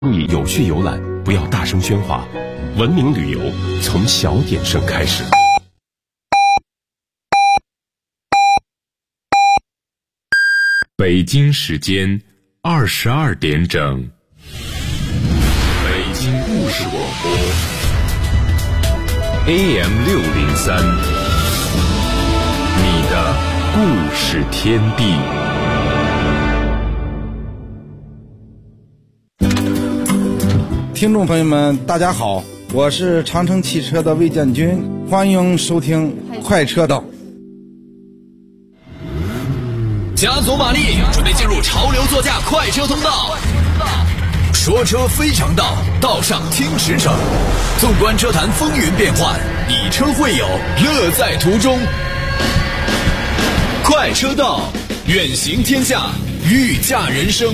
你有序游览，不要大声喧哗。文明旅游从小点声开始。北京时间22点整，北京故事广播 AM603，你的故事天地。 听众朋友们大家好，我是长城汽车的魏建军，欢迎收听快车道。 加足马力，准备进入潮流座驾快车通道。说车非常道，道上听驰骋。纵观车坛风云变幻，以车会友，乐在途中。快车道，远行天下，御驾人生。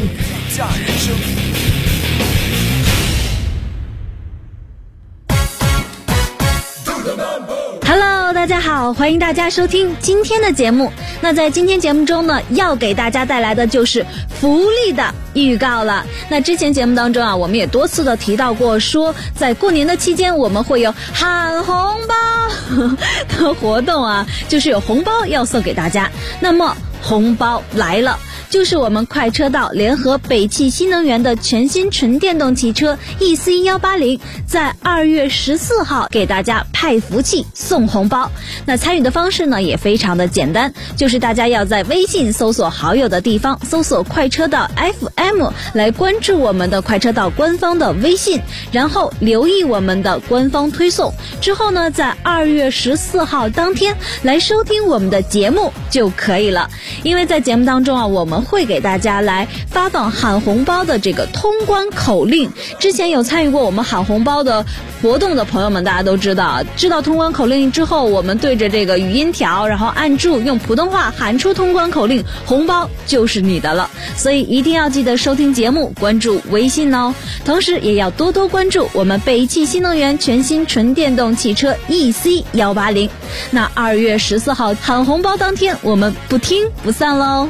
Hello， 大家好，欢迎大家收听今天的节目。那在今天节目中呢，要给大家带来的就是福利的预告了。那之前节目当中啊，我们也多次的提到过，说在过年的期间我们会有喊红包的活动啊，就是有红包要送给大家。那么红包来了，就是我们快车道联合北汽新能源的全新纯电动汽车 EC180， 在2月14号给大家派福气送红包。那参与的方式呢也非常的简单，就是大家要在微信搜索好友的地方搜索快车道 FM 来关注我们的快车道官方的微信，然后留意我们的官方推送，之后呢在2月14号当天来收听我们的节目就可以了。因为在节目当中啊，我们会给大家来发放喊红包的这个通关口令。之前有参与过我们喊红包的活动的朋友们，大家都知道通关口令之后，我们对着这个语音条，然后按住用普通话喊出通关口令，红包就是你的了。所以一定要记得收听节目，关注微信哦。同时也要多多关注我们北汽新能源全新纯电动汽车 EC180。那2月14号喊红包当天，我们不听不散喽。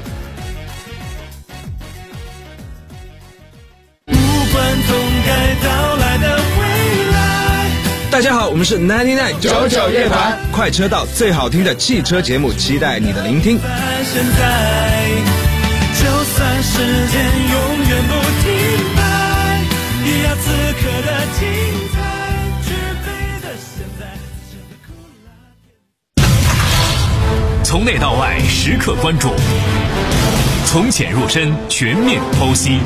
大家好，我们是99乐团，快车道最好听的汽车节目，期待你的聆听。 现在就算时间永远不停摆，也要此刻的精彩，只配的现在。 从内到外时刻关注，从浅入深全面剖析。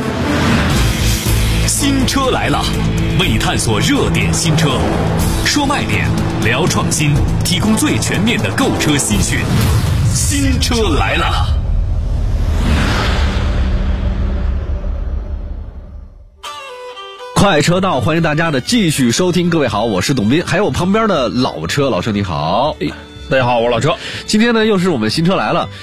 新车来了，为探索热点新车，说卖点，聊创新，提供最全面的购车新讯。新车来了。 快车道，欢迎大家的继续收听。各位好，我是董斌，还有旁边的老车你好。 大家好，我是老车。 今天呢，又是我们新车来了。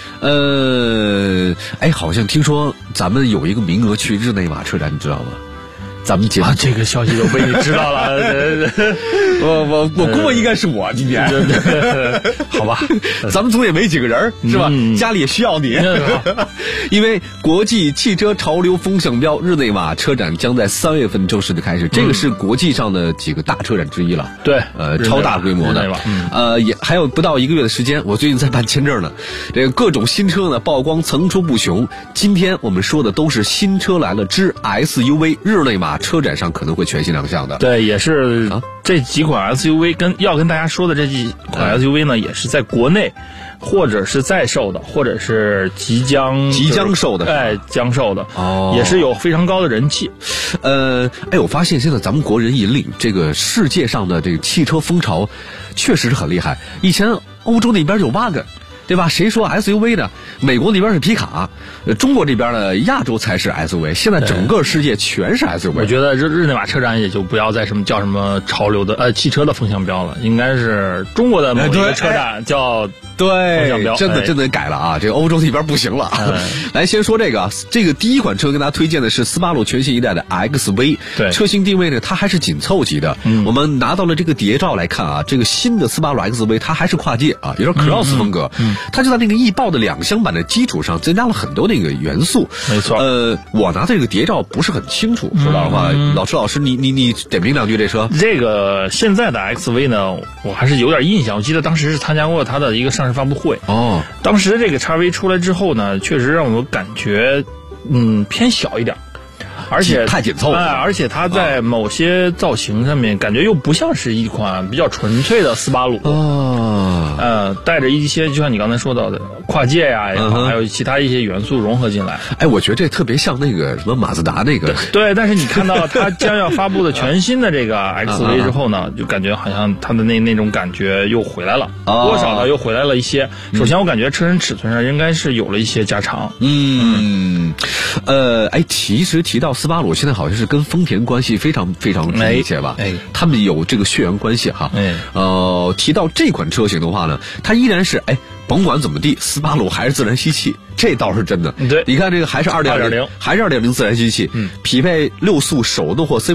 好像听说咱们有一个名额去日内瓦车展，你知道吗？咱们节目这个消息都被你知道了。 我估摸应该是我今天。 好吧， 咱们组也没几个人，是吧？家里也需要你。因为国际汽车潮流风向标日内瓦车展将在3月份正式的开始，这个是国际上的几个大车展之一了。 对， 超大规模的。也还有不到1个月的时间，我最近在办签证呢。这个各种新车呢曝光层出不穷。今天我们说的都是新车来了之 SUV 日内瓦车展上可能会全新亮相的。 对，也是这几款 SUV 要跟大家说的这几款 SUV 呢，也是在国内或者是在售的，或者是即将售的， 将售的，也是有非常高的人气。 我发现现在咱们国人引领这个世界上的这个汽车风潮，确实是很厉害。以前欧洲那边有wagon，对吧？谁说 SUV 呢？美国那边是皮卡，中国这边呢，亚洲才是 SUV。现在整个世界全是 SUV。 我觉得日内瓦车展也就不要再叫什么潮流的汽车的风向标了，应该是中国的某一个车展叫对，真的改了啊！这个欧洲那边不行了。来，先说这个第一款车跟大家推荐的是斯巴鲁全新一代的 XV。 对， 车型定位呢，它还是紧凑级的。我们拿到了这个谍照来看啊，这个新的斯巴鲁 XV 它还是跨界啊，有点 cross 风格。它就在那个翼豹的2厢版的基础上增加了很多那个元素。 没错。 我拿这个谍照不是很清楚，说老实话，老师你点评2句这车。 这个现在的 XV 呢，我还是有点印象，我记得当时是参加过它的一个上市发布会。当时这个 XV 出来之后呢，确实让我感觉偏小一点。而且太紧凑了， 而且它在某些造型上面感觉又不像是一款比较纯粹的斯巴鲁带着一些就像你刚才说到的跨界呀，还有其他一些元素融合进来。 我觉得这特别像那个什么马自达那个。 对，但是你看到它将要发布的全新的这个 XV 之后呢，就感觉好像它的那种感觉又回来了，多少的又回来了一些。首先我感觉车身尺寸上应该是有了一些加长。 其实提到斯巴鲁，现在好像是跟丰田关系非常非常密切吧？他们有这个血缘关系哈。提到这款车型的话呢，它依然是甭管怎么地，斯巴鲁还是自然吸气，这倒是真的。 对， 你看这个还是 2.0， 还是 2.0 自然吸气，匹配6速手动或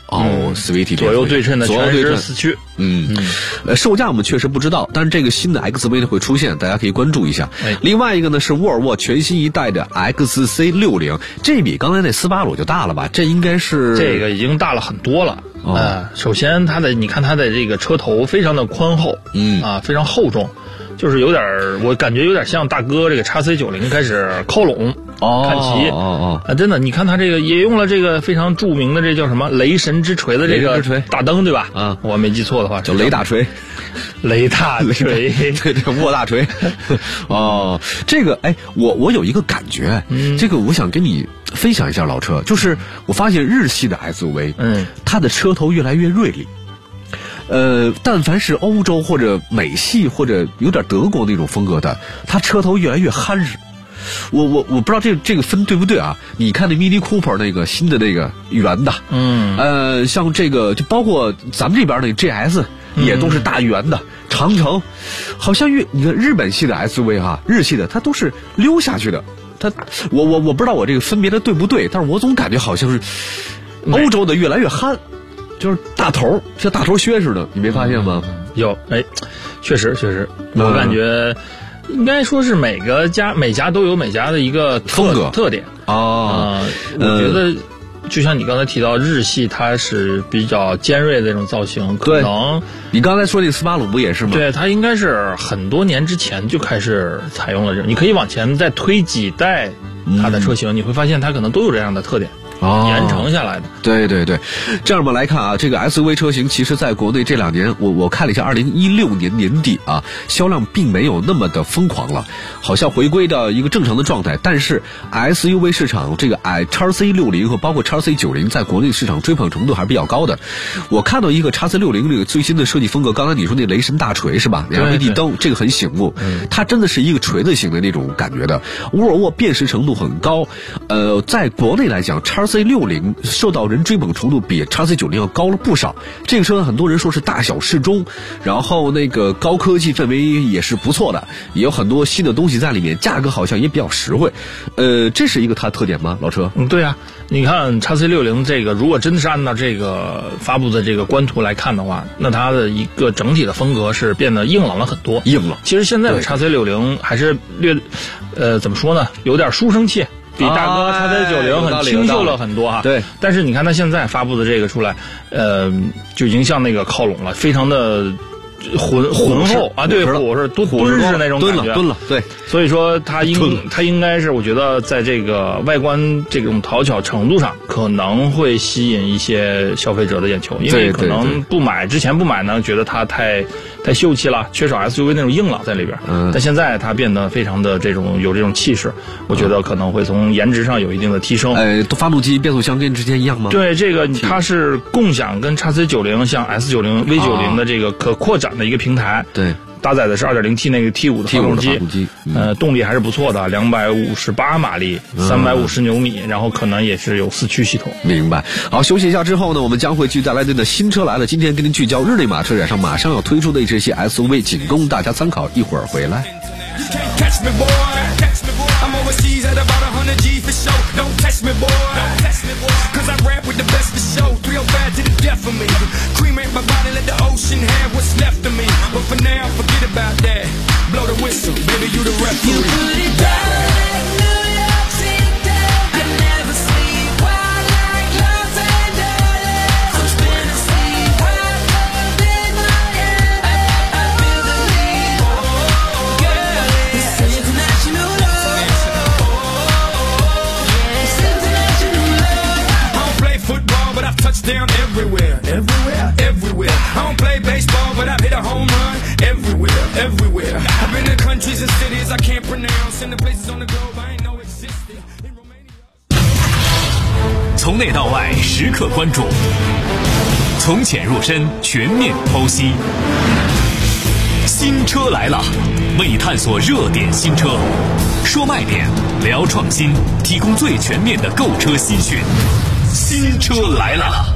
CVT。CVT 左右对称的全时四驱。 售价我们确实不知道，但是这个新的 XV 呢会出现，大家可以关注一下。另外一个呢是沃尔沃全新一代的 XC60，这比刚才那斯巴鲁就大了吧？这应该是这个已经大了很多了。首先你看它的这个车头非常的宽厚，非常厚重。就是有点，我感觉有点像大哥这个 XC90 开始靠拢看齐真的，你看它这个也用了这个非常著名的这叫什么雷神之锤的这个大灯，对吧？我没记错的话， 叫雷大锤， 雷大锤， 对，握大锤。这个我有一个感觉，这个我想跟你分享一下，老车，就是我发现日系的 SUV，它的车头越来越锐利。但凡是欧洲或者美系或者有点德国那种风格的，它车头越来越憨实。我不知道这个分对不对啊？你看那 Mini Cooper 那个新的那个圆的，像这个就包括咱们这边那个 GS 也都是大圆的，长城，好像你看日本系的 SUV 日系的它都是溜下去的。我不知道我这个分别的对不对，但是我总感觉好像是欧洲的越来越憨。就是大头像大头靴似的，你没发现吗？ 有，确实，我感觉应该说是每家都有每家的一个风格特点我觉得就像你刚才提到日系，它是比较尖锐的这种造型，可能你刚才说那斯巴鲁不也是吗？ 对，它应该是很多年之前就开始采用了这种，你可以往前再推几代它的车型，你会发现它可能都有这样的特点。延承下来的。 对，这样我们来看啊，这个 SUV 车型其实在国内这2年，我看了一下2016年年底销量并没有那么的疯狂了，好像回归到一个正常的状态。但是 SUV 市场这个XC60和包括 XC90 在国内市场追捧程度还是比较高的。我看到一个 XC60这个最新的设计风格，刚才你说那雷神大锤是吧？LED 灯这个很醒目，它真的是一个锤子型的那种感觉的。沃尔沃辨识程度很高，在国内来讲 XC60 受到人追捧程度比 XC90 要高了不少。这个车很多人说是大小适中，然后那个高科技氛围也是不错的，也有很多新的东西在里面，价格好像也比较实惠。这是一个它特点吗，老车？ 对啊，你看 XC60 这个如果真的是按照这个发布的这个官图来看的话，那它的一个整体的风格是变得硬朗了很多。 硬朗。 其实现在的 XC60 还是怎么说呢，有点书生气。比大哥XC90很清秀了很多对， 但是你看他现在发布的这个出来，就已经向那个靠拢了，非常的浑厚啊，对，虎是蹲式那种感觉， 蹲了，对。 所以说他应该是，我觉得在这个外观这种讨巧程度上，可能会吸引一些消费者的眼球，因为可能之前不买呢，觉得它太秀气了，缺少 SUV 那种硬朗在里边。但现在它变得非常的有这种气势，我觉得可能会从颜值上有一定的提升。 发动机、变速箱跟之前一样吗？ 对，这个它是共享跟 XC90 像 S90、V90 的这个可扩展的一个平台。 对。 搭载的是 2.0T 那个 T5 的发动机，动力还是不错的，258马力，350牛米，然后可能也是有4驱系统。 明白。好，休息一下之后呢，我们将会继续带来的新车来了。今天跟您聚焦日内瓦车展上马上要推出的这些 SUV， 仅供大家参考。一会儿回来。 I'm overseas at about 100 G for show. Don't test me, boy. Cause I rap with the best of show. 305 to the death of me. Cremate my body, let the ocean have what's left of me. But for now, forget about that. Blow the whistle, baby, you the referee. You put it down like New York City. I never sleep wild like Los Angeles. I'm spinning sleep wild like in Miami. I feel the need. Girl, it's international love. But I've touched down everywhere, everywhere, everywhere. I don't play baseball, but I've hit a home run everywhere, everywhere. I've been to countries and cities I can't pronounce, and the places on the globe I ain't know existed. In Romania. 从内到外时刻关注，从浅入深全面剖析。新车来了，为探索热点新车，说卖点，聊创新，提供最全面的购车新讯。新车来了！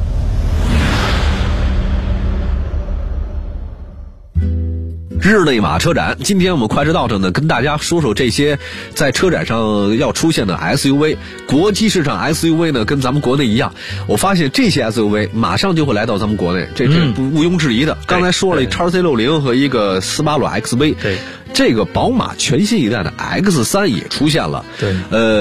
日内瓦车展，今天我们快车道上呢，跟大家说说这些在车展上要出现的 SUV。国际市场 SUV 呢，跟咱们国内一样，我发现这些 SUV 马上就会来到咱们国内，这毋庸置疑的。刚才说了XC60和一个斯巴鲁 XV， 对， 这个宝马全新一代的 X3也出现了。 对，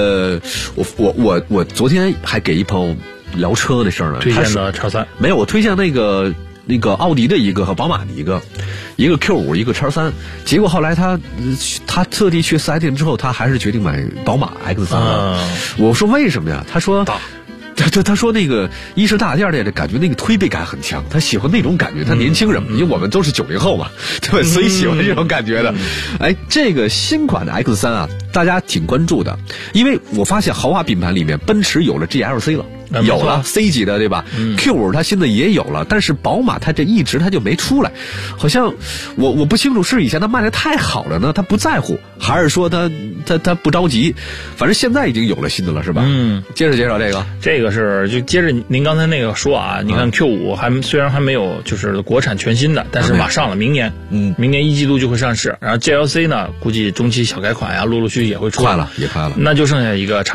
我昨天还给一朋友聊车的事儿呢， 推荐的X3 没有，我推荐那个奥迪的一个和宝马的一个 Q5 一个X3，结果后来他特地去4S店之后，他还是决定买宝马 X3 了。我说为什么呀？他说他说那个一是大，第二点的感觉那个推背感很强，他喜欢那种感觉。他年轻人，因为我们都是90后嘛，对吧？所以喜欢这种感觉的。哎，这个新款的 X3啊，大家挺关注的，因为我发现豪华品牌里面，奔驰有了 GLC 了。有了 C 级的对吧？Q5 它现在也有了，但是宝马它这一直它就没出来，好像我不清楚是以前它卖的太好了呢，它不在乎，还是说它不着急？反正现在已经有了新的了，是吧？接着介绍这个， 这个是就接着您刚才那个说啊，你看 Q5 虽然还没有就是国产全新的，但是马上了，明年明年1季度就会上市，然后 GLC 呢估计中期小改款呀，陆续也会出来了， 也快了， 那就剩下一个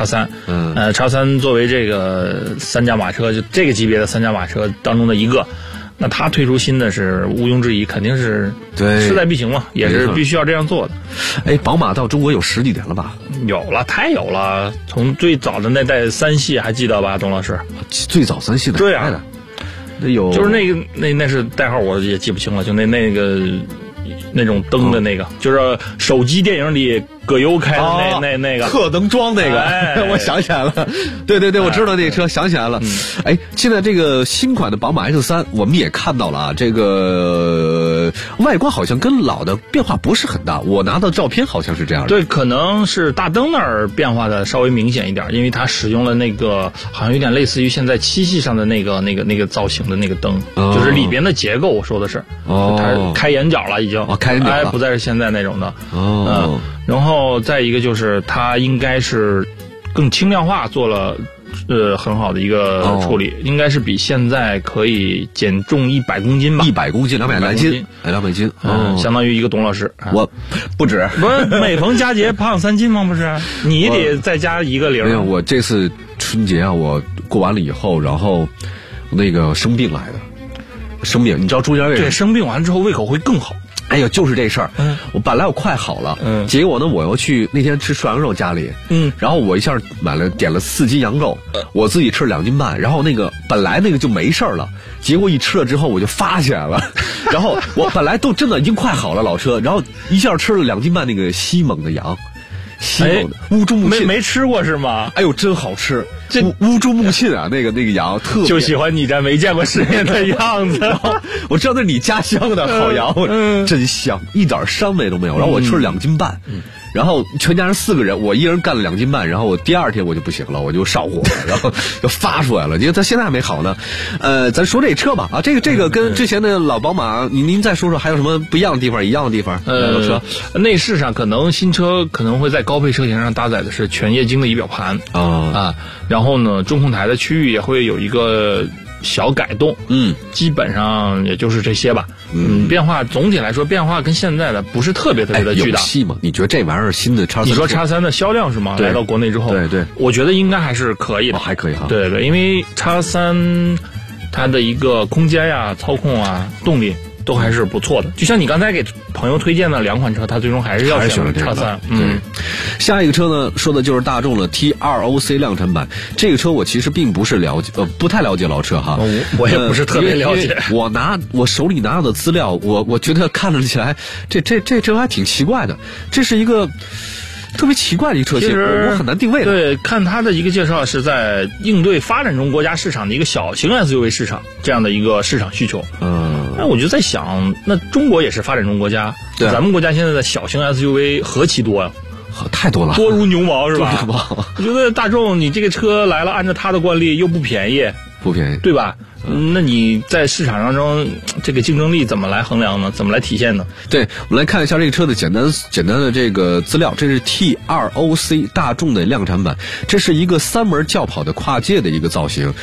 X3，X3作为这个3驾马车，就这个级别的3驾马车当中的一个，那它推出新的是毋庸置疑，肯定是势在必行嘛，也是必须要这样做的。 哎，宝马到中国有10几年了吧？ 有了，太有了，从最早的那代3系还记得吧，董老师？ 最早3系的， 对啊， 那有就是那是代号我也记不清了，就那种灯的那个，就是手机电影里葛优开的那个特能装那个，我想起来了，对，我知道那车，想起来了。哎，现在这个新款的宝马 X3 我们也看到了啊，这个外观好像跟老的变化不是很大，我拿到照片好像是这样的。 对，可能是大灯那儿变化的稍微明显一点，因为它使用了那个好像有点类似于现在7系上的那个造型的那个灯，就是里边的结构，我说的是，它开眼角了已经， 开眼角了， 不再是现在那种的。然后再一个就是它应该是更轻量化做了很好的一个处理，应该是比现在可以减重100公斤吧 ，100公斤200来斤，200斤， 相当于一个董老师。 我不止， 不是每逢佳节胖3斤吗？不是，你得再加1个0。 没有，我这次春节啊，我过完了以后，然后那个生病来的，生病，你知道中间为什么？ 对，生病完之后胃口会更好。 哎呦，就是这事儿。我本来我快好了，结果呢，我又去那天吃涮羊肉家里，然后我一下点了4斤羊肉，我自己吃了2斤半，然后那个本来那个就没事了，结果一吃了之后我就发起来了，然后我本来都真的已经快好了老车，然后一下吃了2斤半那个西蒙的羊。西蒙的乌珠穆沁没吃过是吗？ 哎呦，真好吃！这乌珠穆沁啊，那个羊特别就喜欢你这没见过世面的样子。 我知道那是你家乡的好羊，真香，一点膻味都没有。然后我吃了2斤半， 然后全家人4个人，我一人干了2斤半，然后我第2天我就不行了，我就上火了，然后就发出来了。因为他现在还没好呢。咱说这车吧，这个跟之前的老宝马，您再说说还有什么不一样的地方，一样的地方？车内饰上可能新车可能会在高配车型上搭载的是全液晶的仪表盘然后呢，中控台的区域也会有一个小改动，基本上也就是这些吧。变化总体来说变化跟现在的不是特别的巨大。 有戏吗？你觉得这玩意儿新的 X3？ 你说 X3 的销量是吗？来到国内之后， 对， 我觉得应该还是可以的， 还可以哈。 对，因为 X3 它的一个空间呀、操控啊、动力都还是不错的。就像你刚才给朋友推荐的2款车，他最终还是要选 X3。 下一个车呢，说的就是大众的 T2OC 量产版。这个车我其实并不是不太了解老车哈， 我也不是特别了解。 我手里拿到的资料，我觉得看起来这车还挺奇怪的。这是一个特别奇怪的一个车型，我很难定位的。 对，看它的一个介绍是在应对发展中国家市场的一个小型 SUV 市场这样的一个市场需求。那我就在想，那中国也是发展中国家，咱们国家现在的小型 SUV 何其多呀！ 太多了， 多如牛毛是吧？我觉得大众你这个车来了，按照它的惯例又不便宜，对吧？那你在市场当中这个竞争力怎么来衡量呢？怎么来体现呢？ 对，我们来看一下这个车的简单的这个资料。这是 T2OC 大众的量产版，这是一个3门轿跑的跨界的一个造型，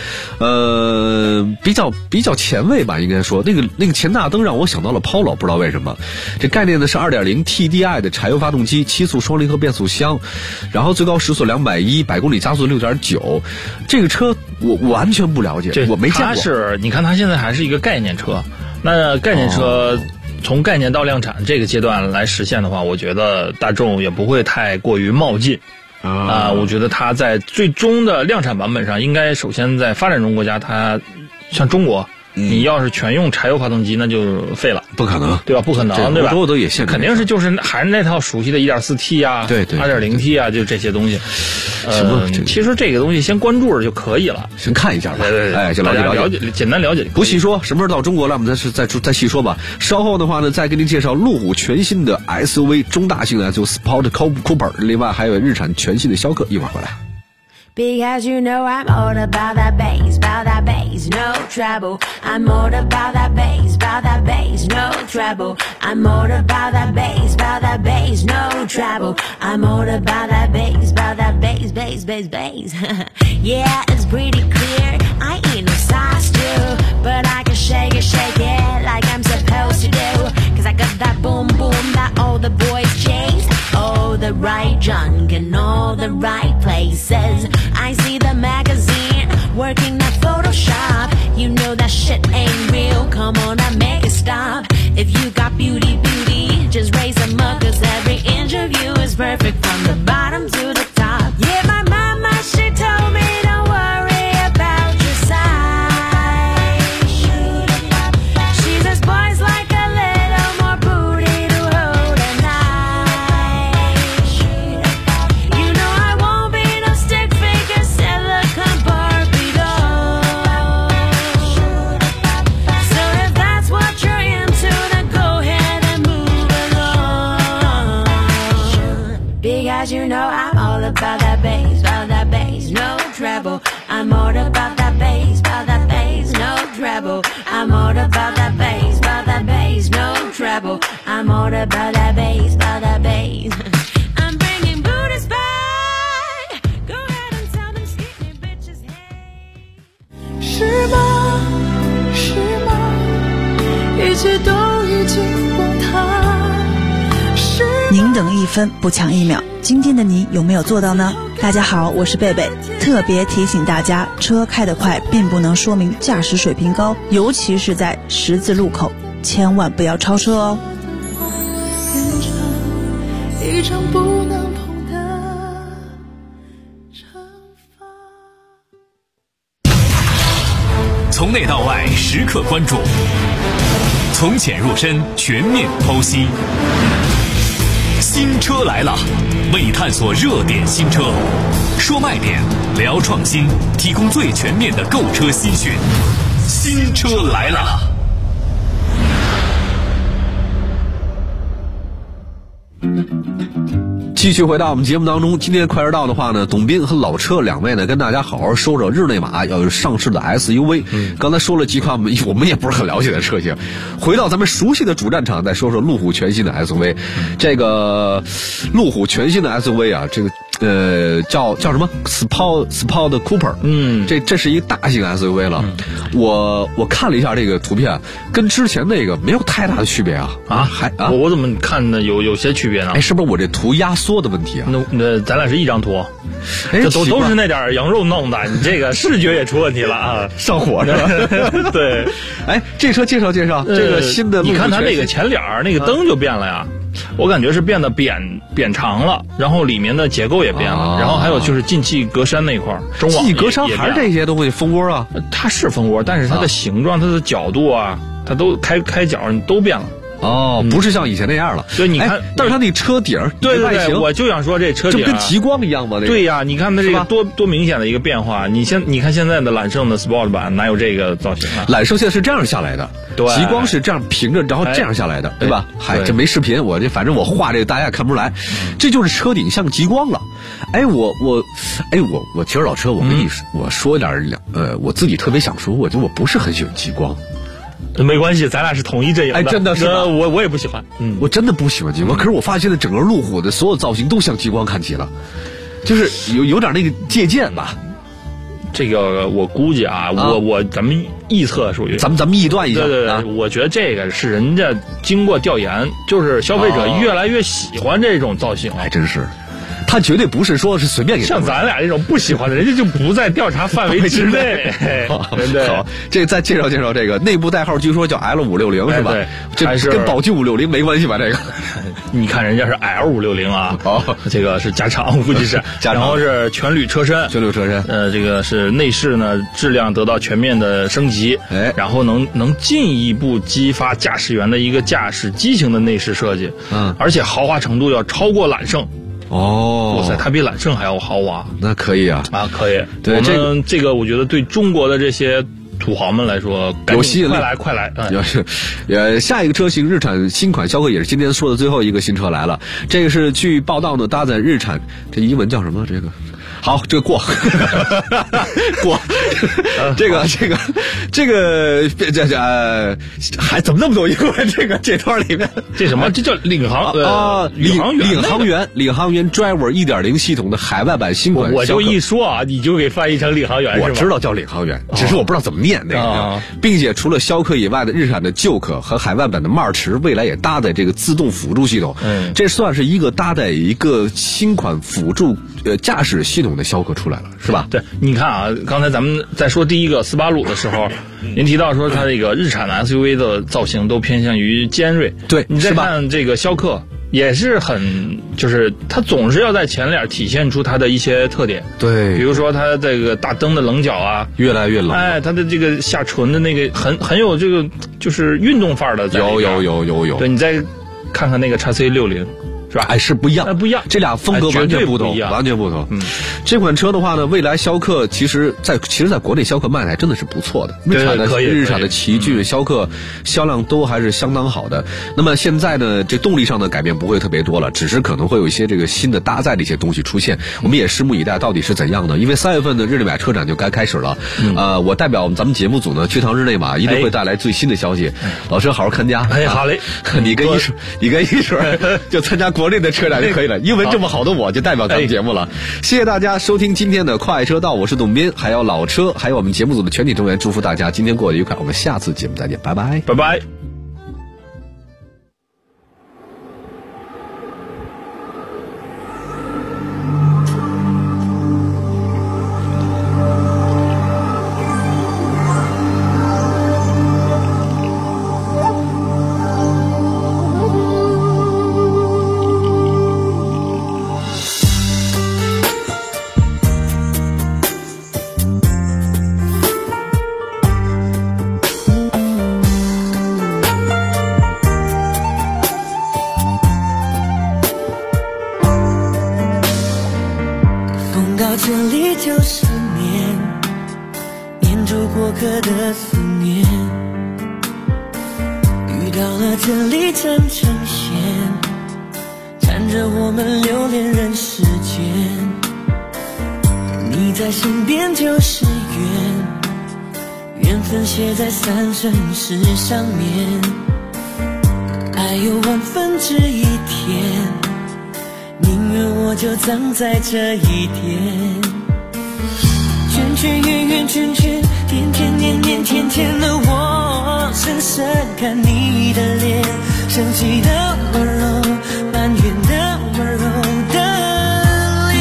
比较前卫吧，应该说那个前大灯让我想到了 Polo， 不知道为什么。这概念呢是 2.0 TDI 的柴油发动机，7速双离合变速箱，然后最高时速210，百公里加速 6.9。这个车我完全不了解，我没见过。 你看它现在还是一个概念车，那概念车从概念到量产这个阶段来实现的话，我觉得大众也不会太过于冒进我觉得它在最终的量产版本上，应该首先在发展中国家，它像中国。你要是全用柴油发动机，那就废了， 不可能， 对吧？不可能，对吧？ 欧洲都也限制， 肯定是就是还是那套熟悉的 1.4T 啊， 对 2.0T 啊，就这些东西。其实这个东西先关注着就可以了， 先看一下吧。 对， 就了解， 简单了解。 不细说，什么时候到中国了，我们再细说吧。稍后的话呢，再给您介绍路虎全新的 SUV 中大型的就 Sport Cooper， 另外还有日产全新的逍客，一会儿回来。 Because you know I'm all about that bass, no trouble. I'm all about that bass, no trouble. I'm all about that bass, no trouble. I'm all about that bass. Yeah, it's pretty clear, I ain't no size 2, but I can shake it like I'm supposed to do. Cause I got that boom boom that all the boys chase. All the right junk in all the right places. I see the magazine working at Photoshop. You know that shit ain't real. Come on, I make it stop. If you got beauty, just raise them up. Cause every inch of you is perfect from the bottom to the top. Yeah, my mama, she told me don't worry about your size. She says boys like a little more booty to hold at night. You know I won't be no stick figure silicone Barbie doll. So if that's what you're into, then go ahead and move along. Because you know I'm all about that bass, no trouble. I'm all about that bass, no trouble. I'm all about that bass, no trouble. I'm all about that bass. I'm bringing booties back. Go ahead and tell them skinny bitches, hey. 是吗？是吗？一切都已经崩塌。 宁等1分，不抢1秒。今天的你有没有做到呢？大家好，我是贝贝，特别提醒大家，车开得快并不能说明驾驶水平高，尤其是在十字路口，千万不要超车哦。 一场不能碰的惩罚。 从内到外时刻关注，从浅入深全面剖析。新车来了，为你探索热点新车，说卖点，聊创新，提供最全面的购车新讯。新车来了。 今继续回到我们节目当中，今天快车道的话呢，董斌和老车两位呢跟大家好好说说日内瓦要有上市的 SUV。刚才说了几款我们也不是很了解的车型，回到咱们熟悉的主战场，再说说路虎全新的 SUV。这个路虎全新的 SUV 啊，这个叫什么 Sport Cooper， 这是一个大型 SUV 了。我看了一下这个图片，跟之前那个没有太大的区别啊。 我怎么看的有些区别呢？ 哎，是不是我这图压缩的问题啊？ 那咱俩是一张图，这都是那点羊肉弄的，你这个视觉也出问题了啊， 上火是吧？ 对， 哎，这车介绍这个新的， 你看它那个前脸那个灯就变了呀。我感觉是变得扁长了，然后里面的结构也变了，然后还有就是进气格栅那块，中网进气格栅还是这些东西蜂窝啊？ 它是蜂窝，但是它的形状、它的角度啊，它都开角都变了。 哦，不是像以前那样了。 所以你看， 但是它那车顶， 对，我就想说这车顶就跟极光一样嘛。 对呀，你看它这个多明显的一个变化。你看现在的揽胜的 Sport 版哪有这个造型啊？ 揽胜现在是这样下来的， 对， 极光是这样平着，然后这样下来的，对吧？这没视频，反正我画这个大家也看不出来，这就是车顶像极光了。我其实老车，我跟你我说点我自己特别想说，我觉得我不是很喜欢极光。 没关系，咱俩是同一阵营的。 哎，真的是吧？ 我也不喜欢， 我真的不喜欢极光。可是我发现了整个路虎的所有造型都像极光看齐了，就是有点那个借鉴吧。 这个我估计啊，咱们臆测属于咱们臆断一下。 对，我觉得这个是人家经过调研，就是消费者越来越喜欢这种造型。 还真是。他绝对不是说是随便给像咱俩这种不喜欢的，人家就不在调查范围之内。对， 好，这个再介绍这个内部代号，据说叫 L560是吧？ 对， 这跟宝骏560没关系吧？这个， 你看人家是 L560啊，这个是加长，估计是，然后是全铝车身，这个是内饰呢质量得到全面的升级，然后能进一步激发驾驶员的一个驾驶激情的内饰设计，而且豪华程度要超过揽胜。哇塞，它比揽胜还要豪华， 那可以啊！ 可以。对，这个我觉得对中国的这些土豪们来说有吸引力， 快来！ 下一个车型日产新款逍客也是今天说的最后一个新车来了。这个是据报道呢，搭载日产，这英文叫什么？这个。好，这个过，这还怎么那么多英文？这段里面这什么？这叫领航员 Driver 1.0 系统的海外版新款。 我就一说啊，你就给翻译成领航员是吧？ 我知道叫领航员，只是我不知道怎么念那个。并且除了逍客以外的日产的旧客和海外版的March未来也搭载这个自动辅助系统。这算是一个搭载一个新款辅助驾驶系统的逍客出来了，是吧？ 对，你看啊，刚才咱们在说第一个斯巴鲁的时候，您提到说它这个日产的 SUV 的造型都偏向于尖锐， 对， 你再看这个逍客也是就是它总是要在前脸体现出它的一些特点， 对， 比如说它这个大灯的棱角啊， 越来越冷， 它的这个下唇的那个很有这个就是运动范儿的， 有， 对，你再看看那个 XC60。是吧？ 是不一样， 不一样， 这俩风格完全不同，完全不同。这款车的话呢，未来逍客其实在国内逍客卖的还真的是不错的，日产的奇骏、逍客销量都还是相当好的。那么现在呢，这动力上的改变不会特别多了，只是可能会有一些这个新的搭载的一些东西出现，我们也拭目以待，到底是怎样的？因为3月份的日内瓦车展就该开始了，我代表咱们节目组呢去趟日内瓦，一定会带来最新的消息。老师好好看家， 好嘞， 你跟一水就参加国内的车展就可以了，英文这么好的我就代表咱们节目了。谢谢大家收听今天的快车道，我是董斌，还有老车，还有我们节目组的全体成员，祝福大家今天过得愉快，我们下次节目再见，拜拜， 拜拜。 到这里就是黏住过客的思念，遇到了这里缠成线，缠着我们留恋人世间，你在身边就是缘，缘分写在三生石上面，爱有1/10甜，宁愿我就葬在这一点。圈圈圆圆圈圈，天天年年天天的我，深深看你的脸，生气的温柔，埋怨的温柔的脸。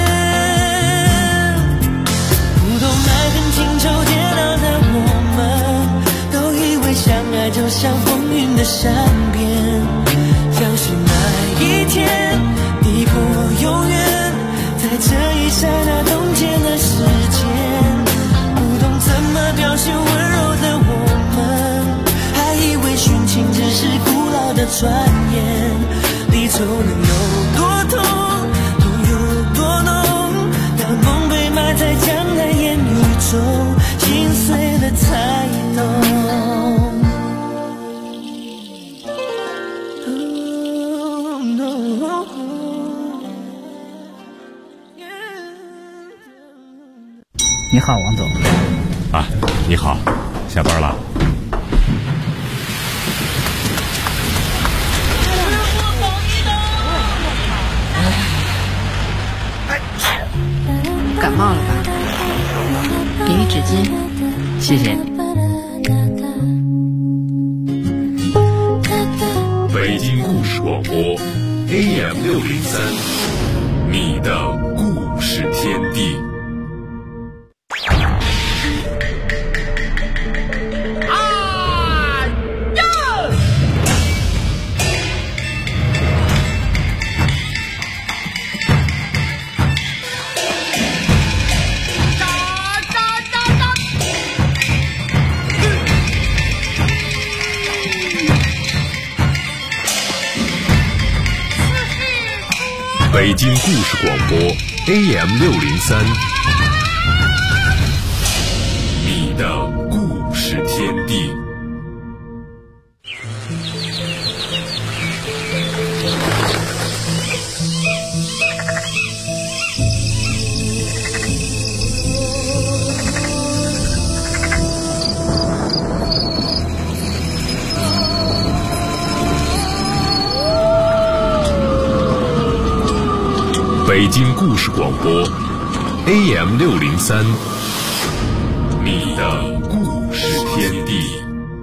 不懂爱恨情仇煎熬的我们，都以为相爱就像风云的善变，相信那一天抵过永远，在这一刹那冻结了时间。不懂怎么表现温柔的我们，还以为殉情只是古老的传言，离愁能有多痛，痛有多浓，当梦被埋在江南烟雨中，心碎了才懂。 你好，王总。 啊，你好，下班了。 感冒了吧？给你纸巾，谢谢你。 北京故事广播 AM603，你的故事天地。北京故事广播 AM603，你的故事天地。北京故事广播 AM603，你的故事天地。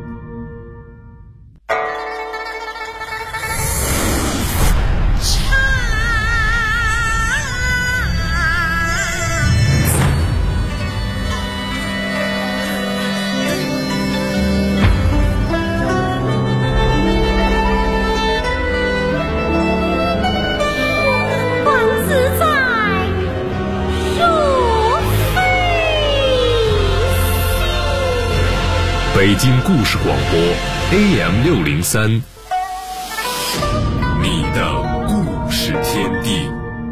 北京故事广播 AM603，你的故事天地。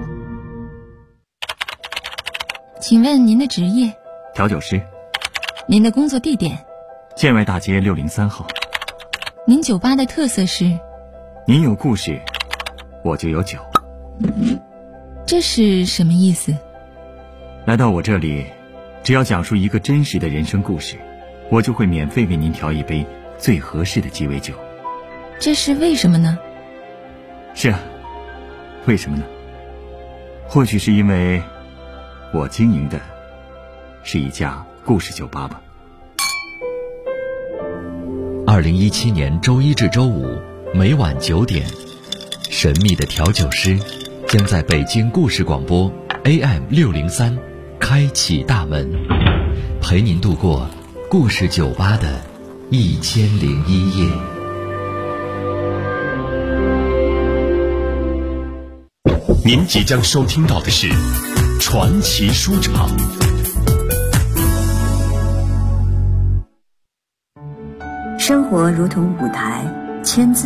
请问您的职业？ 调酒师。 您的工作地点？ 建外大街603号。 您酒吧的特色是？ 您有故事，我就有酒。 这是什么意思？ 来到我这里，只要讲述一个真实的人生故事，我就会免费为您调一杯最合适的鸡尾酒。 这是为什么呢？ 是啊，为什么呢？或许是因为我经营的是一家故事酒吧吧。 2017年周一至周五每晚9点，神秘的调酒师将在北京故事广播 AM603开启大门，陪您度过故事酒吧的1001夜。 您即将收听到的是传奇书场。 生活如同舞台，千字